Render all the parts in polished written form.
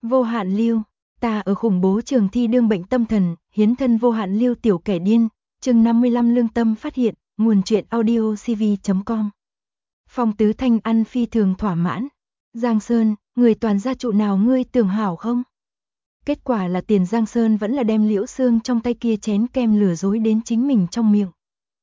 Vô hạn lưu, ta ở khủng bố trường thi đương bệnh tâm thần, hiến thân vô hạn lưu tiểu kẻ điên, chương 55 lương tâm phát hiện, nguồn truyện audio cv.com. Phong Tứ Thanh ăn phi thường thỏa mãn. Giang Sơn, người toàn gia trụ nào ngươi tưởng hảo không? Kết quả là Tiền Giang Sơn vẫn là đem Liễu Xương trong tay kia chén kem lừa dối đến chính mình trong miệng.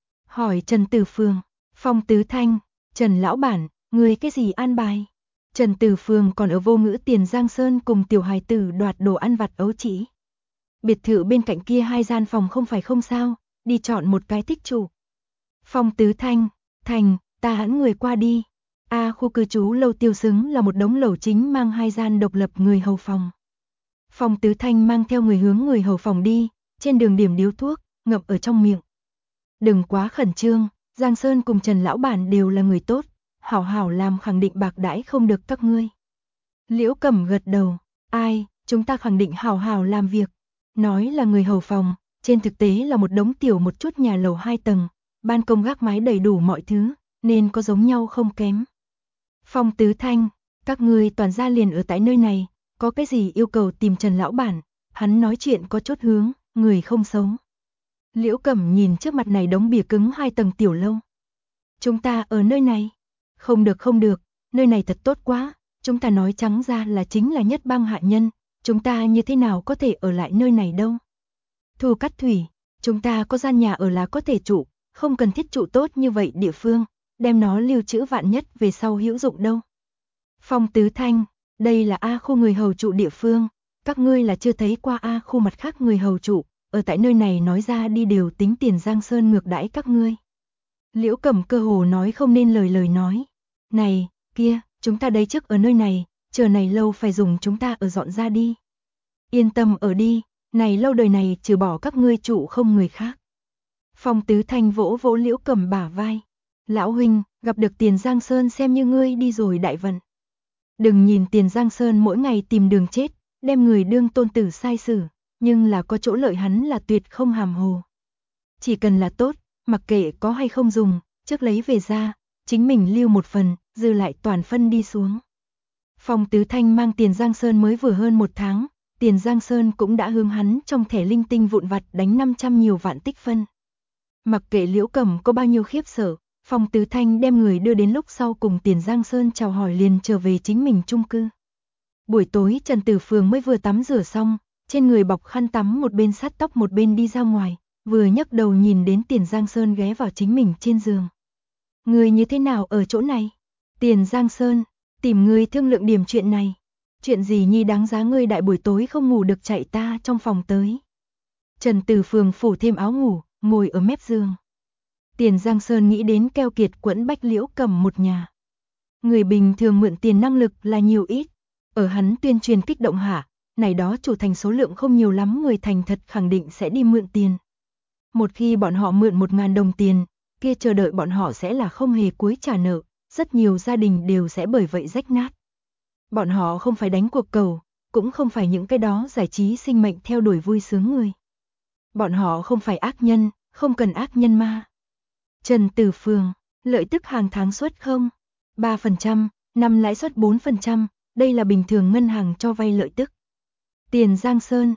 Hỏi Trần Tử Phương, Phong Tứ Thanh, Trần lão bản, ngươi cái gì an bài? Trần Tử Phương còn ở vô ngữ Tiền Giang Sơn cùng tiểu hài tử đoạt đồ ăn vặt ấu trĩ. Biệt thự bên cạnh kia 2 gian phòng không phải không sao, đi chọn một cái thích chủ. Phong Tứ Thanh, thành, ta hãn người qua đi. Khu cư trú lâu tiêu xứng là một đống lầu chính mang 2 gian độc lập người hầu phòng. Phong Tứ Thanh mang theo người hướng người hầu phòng đi, trên đường điểm điếu thuốc, ngậm ở trong miệng. Đừng quá khẩn trương, Giang Sơn cùng Trần lão bản đều là người tốt, hảo hảo làm khẳng định bạc đãi không được các ngươi. Liễu Cẩm gật đầu, chúng ta khẳng định hảo hảo làm việc. Nói là người hầu phòng, trên thực tế là một đống tiểu một chút nhà lầu 2 tầng, ban công gác mái đầy đủ mọi thứ, nên có giống nhau không kém. Phong Tứ Thanh, các ngươi toàn gia liền ở tại nơi này, có cái gì yêu cầu tìm Trần lão bản, hắn nói chuyện có chút hướng, người không xấu. Liễu Cẩm nhìn trước mặt này đống bìa cứng 2 tầng tiểu lâu. Chúng ta ở nơi này. Không được, nơi này thật tốt quá, chúng ta nói trắng ra là chính là nhất bang hạ nhân, chúng ta như thế nào có thể ở lại nơi này đâu. Thu Cát Thủy, chúng ta có gian nhà ở là có thể trụ, không cần thiết trụ tốt như vậy địa phương, đem nó lưu trữ vạn nhất về sau hữu dụng đâu. Phong Tứ Thanh, đây là A khu người hầu trụ địa phương, các ngươi là chưa thấy qua A khu mặt khác người hầu trụ, ở tại nơi này nói ra đi đều tính Tiền Giang Sơn ngược đãi các ngươi. Liễu Cẩm cơ hồ nói không nên lời nói. Này, kia, chúng ta đây trước ở nơi này, chờ này lâu phải dùng chúng ta ở dọn ra đi. Yên tâm ở đi, này lâu đời này trừ bỏ các ngươi trụ không người khác. Phong Tứ Thanh vỗ vỗ Liễu Cẩm bả vai. Lão huynh, gặp được Tiền Giang Sơn xem như ngươi đi rồi đại vận. Đừng nhìn Tiền Giang Sơn mỗi ngày tìm đường chết, đem người đương tôn tử sai xử, nhưng là có chỗ lợi hắn là tuyệt không hàm hồ. Chỉ cần là tốt, mặc kệ có hay không dùng, trước lấy về ra, chính mình lưu một phần, dư lại toàn phân đi xuống. Phong Tứ Thanh mang Tiền Giang Sơn mới vừa hơn 1 tháng, Tiền Giang Sơn cũng đã hướng hắn trong thẻ linh tinh vụn vặt đánh 500 nhiều vạn tích phân. Mặc kệ Liễu Cẩm có bao nhiêu khiếp sợ, Phong Tứ Thanh đem người đưa đến lúc sau cùng Tiền Giang Sơn chào hỏi liền trở về chính mình chung cư. Buổi tối Trần Tử Phương mới vừa tắm rửa xong, trên người bọc khăn tắm một bên sát tóc một bên đi ra ngoài, vừa nhấc đầu nhìn đến Tiền Giang Sơn ghé vào chính mình trên giường. Người như thế nào ở chỗ này? Tiền Giang Sơn, tìm người thương lượng điểm chuyện này. Chuyện gì nhi đáng giá ngươi đại buổi tối không ngủ được chạy ta trong phòng tới. Trần Tử Phương phủ thêm áo ngủ, ngồi ở mép giường. Tiền Giang Sơn nghĩ đến keo kiệt quẫn bách Liễu Cẩm một nhà. Người bình thường mượn tiền năng lực là nhiều ít. Ở hắn tuyên truyền kích động hạ, này đó chủ thành số lượng không nhiều lắm người thành thật khẳng định sẽ đi mượn tiền. Một khi bọn họ mượn 1.000 đồng tiền, kia chờ đợi bọn họ sẽ là không hề cuối trả nợ, rất nhiều gia đình đều sẽ bởi vậy rách nát. Bọn họ không phải đánh cuộc cầu, cũng không phải những cái đó giải trí sinh mệnh theo đuổi vui sướng người. Bọn họ không phải ác nhân, không cần ác nhân ma. Trần Tử Phương, lợi tức hàng tháng suất không? 3%, năm lãi suất 4%, đây là bình thường ngân hàng cho vay lợi tức. Tiền Giang Sơn,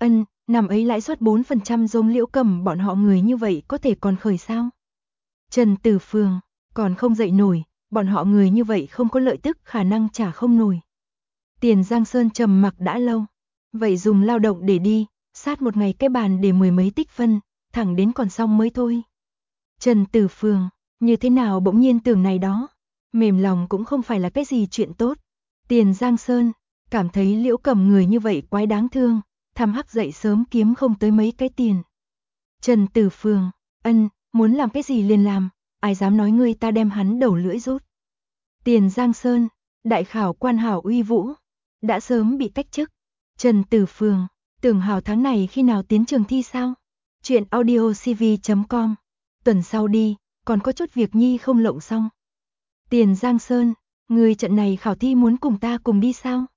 năm ấy lãi suất 4% giống Liễu Cẩm bọn họ người như vậy có thể còn khởi sao? Trần Tử Phương, còn không dậy nổi, bọn họ người như vậy không có lợi tức khả năng trả không nổi. Tiền Giang Sơn trầm mặc đã lâu, vậy dùng lao động để đi, sát một ngày cái bàn để 10 mấy tích phân, thẳng đến còn xong mới thôi. Trần Tử Phương, như thế nào bỗng nhiên tưởng này đó, mềm lòng cũng không phải là cái gì chuyện tốt. Tiền Giang Sơn, cảm thấy Liễu Cẩm người như vậy quái đáng thương, tham hắc dậy sớm kiếm không tới mấy cái tiền. Trần Tử Phương, muốn làm cái gì liền làm, ai dám nói ngươi ta đem hắn đầu lưỡi rút. Tiền Giang Sơn, đại khảo quan hảo uy vũ, đã sớm bị cách chức. Trần Tử Phương, tưởng hảo tháng này khi nào tiến trường thi sao? Chuyện audio cv.com, tuần sau đi, còn có chút việc nhi không lộng xong. Tiền Giang Sơn, người trận này khảo thi muốn cùng ta cùng đi sao?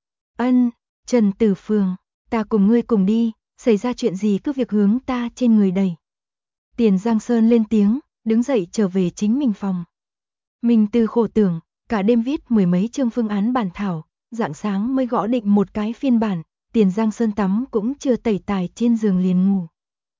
Trần Tử Phương, ta cùng ngươi cùng đi, xảy ra chuyện gì cứ việc hướng ta trên người đẩy. Tiền Giang Sơn lên tiếng, đứng dậy trở về chính mình phòng. Mình từ khổ tưởng, cả đêm viết 10 mấy chương phương án bản thảo, rạng sáng mới gõ định một cái phiên bản, Tiền Giang Sơn tắm cũng chưa tẩy tài trên giường liền ngủ.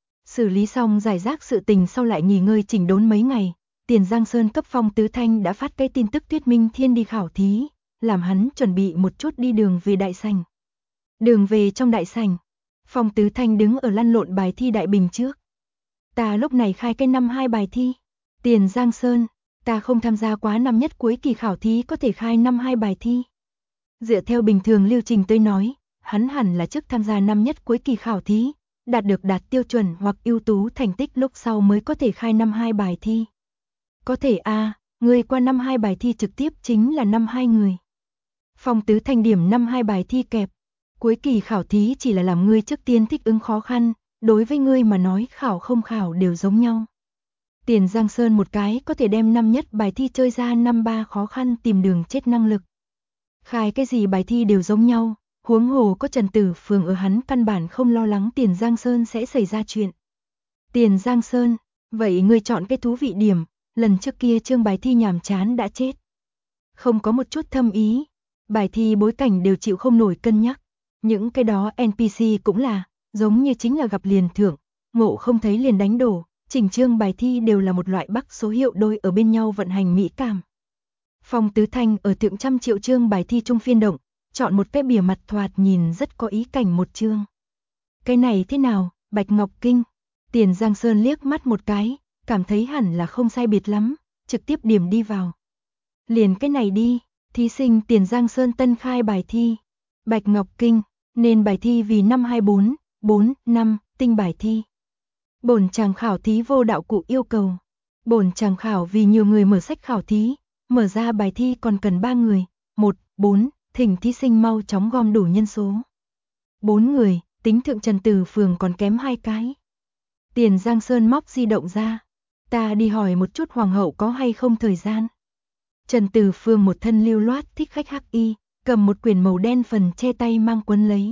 Xử lý xong giải rác sự tình sau lại nghỉ ngơi chỉnh đốn mấy ngày, Tiền Giang Sơn cấp Phong Tứ Thanh đã phát cái tin tức Tuyết Minh Thiên đi khảo thí, làm hắn chuẩn bị một chút đi đường về đại sảnh. Đường về trong đại sảnh, Phong Tứ Thanh đứng ở lăn lộn bài thi đại bình trước. Ta lúc này khai cái năm 2 bài thi. Tiền Giang Sơn, ta không tham gia quá năm nhất cuối kỳ khảo thí có thể khai năm 2 bài thi. Dựa theo bình thường lưu trình tôi nói, hắn hẳn là trước tham gia năm nhất cuối kỳ khảo thí, đạt tiêu chuẩn hoặc ưu tú thành tích lúc sau mới có thể khai năm 2 bài thi. Có thể người qua năm 2 bài thi trực tiếp chính là năm 2 người. Phong Tứ Thanh điểm năm 2 bài thi kẹp. Cuối kỳ khảo thí chỉ là làm ngươi trước tiên thích ứng khó khăn, đối với ngươi mà nói khảo không khảo đều giống nhau. Tiền Giang Sơn một cái có thể đem năm nhất bài thi chơi ra năm 3 khó khăn tìm đường chết năng lực. Khai cái gì bài thi đều giống nhau, huống hồ có Trần Tử Phường ở hắn căn bản không lo lắng Tiền Giang Sơn sẽ xảy ra chuyện. Tiền Giang Sơn, vậy ngươi chọn cái thú vị điểm, lần trước kia chương bài thi nhàm chán đã chết. Không có một chút thâm ý, bài thi bối cảnh đều chịu không nổi cân nhắc. Những cái đó NPC cũng là, giống như chính là gặp liền thưởng, ngộ không thấy liền đánh đổ, chỉnh chương bài thi đều là một loại bắc số hiệu đôi ở bên nhau vận hành mỹ cảm. Phong Tứ Thanh ở thượng trăm triệu chương bài thi trung phiên động, chọn một cái bìa mặt thoạt nhìn rất có ý cảnh một chương. Cái này thế nào, Bạch Ngọc Kinh? Tiền Giang Sơn liếc mắt một cái, cảm thấy hẳn là không sai biệt lắm, trực tiếp điểm đi vào. Liền cái này đi, thí sinh Tiền Giang Sơn tân khai bài thi. Bạch Ngọc Kinh, nên bài thi vì năm 24, 4, 5, tinh bài thi. Bổn chàng khảo thí vô đạo cụ yêu cầu. Bổn chàng khảo vì nhiều người mở sách khảo thí, mở ra bài thi còn cần 3 người, 1, 4, thỉnh thí sinh mau chóng gom đủ nhân số. 4 người, tính thượng Trần Tử Phường còn kém 2 cái. Tiền Giang Sơn móc di động ra, ta đi hỏi một chút hoàng hậu có hay không thời gian. Trần Tử Phường một thân lưu loát thích khách hắc y, cầm một quyển màu đen phần che tay mang quấn lấy.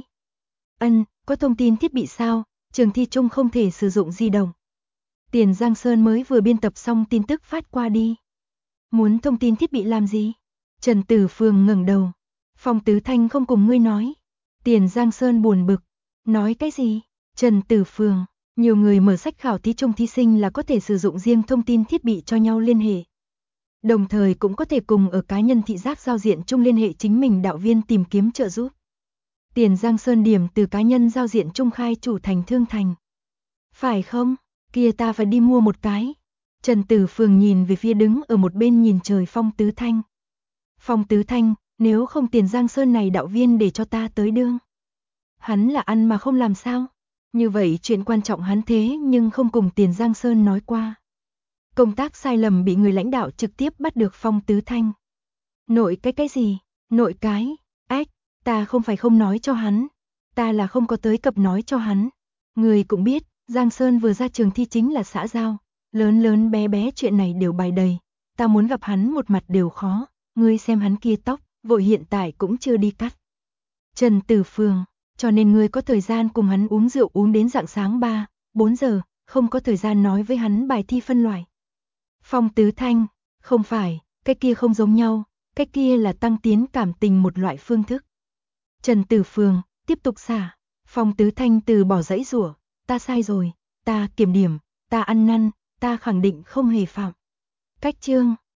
Có thông tin thiết bị sao, trường thi chung không thể sử dụng di động. Tiền Giang Sơn mới vừa biên tập xong tin tức phát qua đi. Muốn thông tin thiết bị làm gì? Trần Tử Phường ngẩng đầu. Phong Tứ Thanh không cùng ngươi nói. Tiền Giang Sơn buồn bực. Nói cái gì? Trần Tử Phường, nhiều người mở sách khảo thí chung thí sinh là có thể sử dụng riêng thông tin thiết bị cho nhau liên hệ. Đồng thời cũng có thể cùng ở cá nhân thị giác giao diện chung liên hệ chính mình đạo viên tìm kiếm trợ giúp. Tiền Giang Sơn điểm từ cá nhân giao diện chung khai chủ thành thương thành. Phải không? Kia ta phải đi mua một cái. Trần Tử Phường nhìn về phía đứng ở một bên nhìn trời Phong Tứ Thanh. Phong Tứ Thanh, nếu không Tiền Giang Sơn này đạo viên để cho ta tới đương. Hắn là ăn mà không làm sao? Như vậy chuyện quan trọng hắn thế nhưng không cùng Tiền Giang Sơn nói qua. Công tác sai lầm bị người lãnh đạo trực tiếp bắt được Phong Tứ Thanh. Nội cái gì? Nội cái? Ta không phải không nói cho hắn. Ta là không có tới cập nói cho hắn. Người cũng biết, Giang Sơn vừa ra trường thi chính là xã giao. Lớn lớn bé bé chuyện này đều bày đầy. Ta muốn gặp hắn một mặt đều khó. Ngươi xem hắn kia tóc, vội hiện tại cũng chưa đi cắt. Trần Tử Phường, cho nên ngươi có thời gian cùng hắn uống rượu uống đến rạng sáng 3, 4 giờ, không có thời gian nói với hắn bài thi phân loại. Phong Tứ Thanh, không phải, cái kia không giống nhau, cái kia là tăng tiến cảm tình một loại phương thức. Trần Tử Phường, tiếp tục xả. Phong Tứ Thanh từ bỏ giãy giụa, ta sai rồi, ta kiểm điểm, ta ăn năn, ta khẳng định không hề phạm. Cách chương